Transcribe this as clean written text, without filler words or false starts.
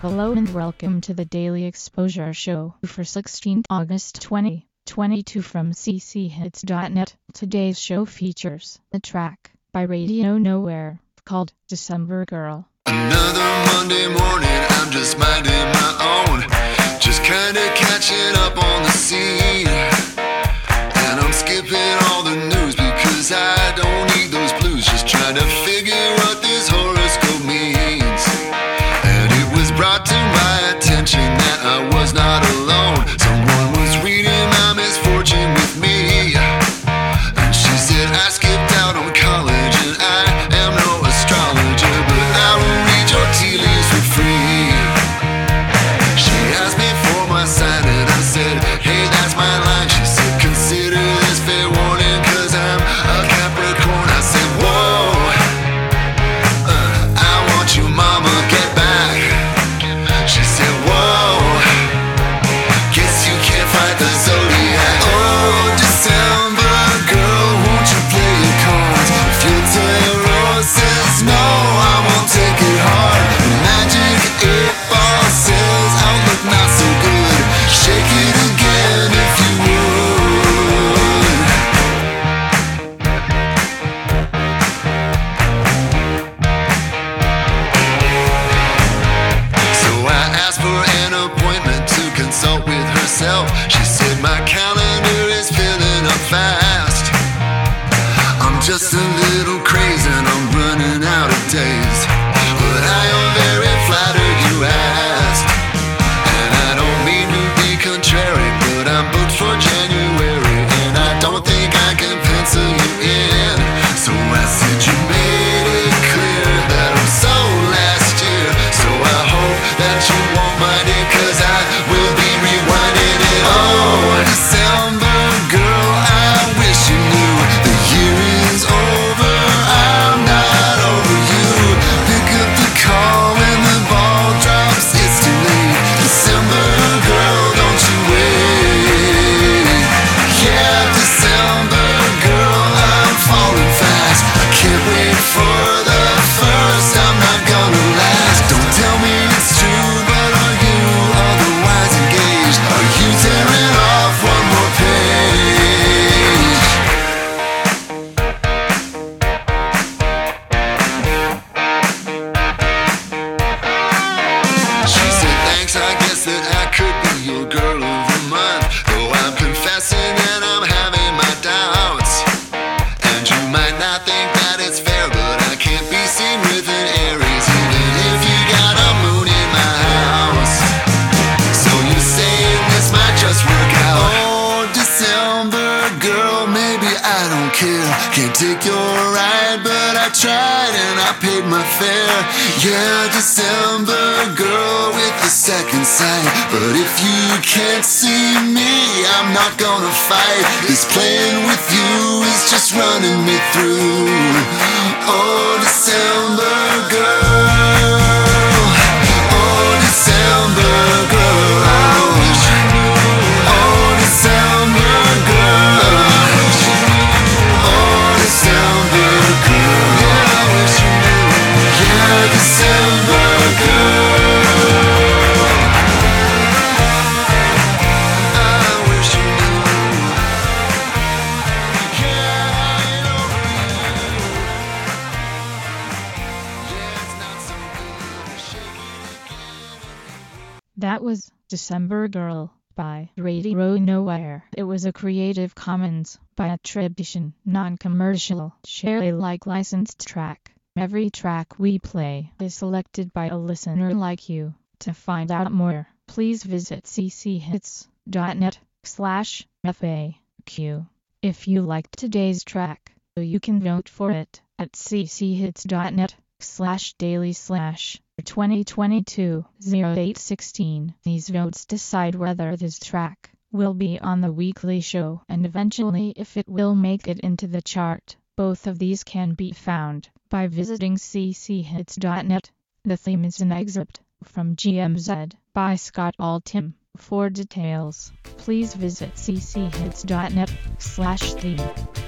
Hello and welcome to the Daily Exposure Show for 16th August 2022 from cchits.net. Today's show features a track by Radio Nowhere called December Girl. Another Monday morning, I'm just minding my own, just kinda catching up on the scene. And I'm skipping all the news because I don't need those blues, just trying to figure what this horoscope means. And it was brought to my attention that I was not alone. Someone was reading my misfortune with me, and she said I skipped out on college and I am no astrologer, but I will read your tea leaves for free. She asked me for my sign and I said, hey, that's my line. She said, consider this fair warning, cause I'm a Capricorn. I said, whoa, I want you, mama, get back. She said, whoa, guess you can't fight the zodiac. Oh, December girl, won't you play your cards? If your tarot says no, I won't take it hard. The magic 8-ball says outlook not so good. Shake it again if you would. So I asked for an appointment to consult with herself. She said my calendar is filling up fast. I'm just a little crazy and I'm running out of days, but I am very flattered you asked. And I don't mean to be contrary, but I'm booked for January and I don't think I can pencil you in. So I said you made it clear that I'm so last year, so I hope that you won't mind it, cause I will be rewinding it. Oh, December girl, I wish you knew the year is over, I'm not over you. Pick up the call when the ball drops, it's too late. December girl, don't you wait. Yeah, December girl, I'm falling fast. I can't wait for the first, I'm not gonna last. Don't tell me it's true, but are you otherwise engaged? Are you tearing off one more page? She said thanks, I guess that I could be your girl of the month, though I'm confessing that I'm having my doubts. And you might not think that it's fair, but I can't be seen with an Aries, even if you got a moon in my house. So you saying this might just work out? Oh, December girl, maybe I don't care. Can't take your ride, but I tried and I paid my fare. Yeah, December girl with the second sight, but if you can't see me, I'm not gonna fight. This playing with you is just running me through. Oh, December girl. Oh, December girl. Oh, December girl. Oh, December girl. Yeah, December girl. I wish you knew. Yeah, I ain't over you. Yeah, it's not so good. Shake it again. That was December Girl by Radio Nowhere. It was a Creative Commons by attribution, non-commercial, share Alike licensed track. Every track we play is selected by a listener like you. To find out more, please visit cchits.net/FAQ. If you liked today's track, you can vote for it at cchits.net/daily/2022-0816. These votes decide whether this track will be on the weekly show and eventually if it will make it into the chart. Both of these can be found by visiting cchits.net. The theme is an excerpt from GMZ by Scott Altham. For details, please visit cchits.net/theme.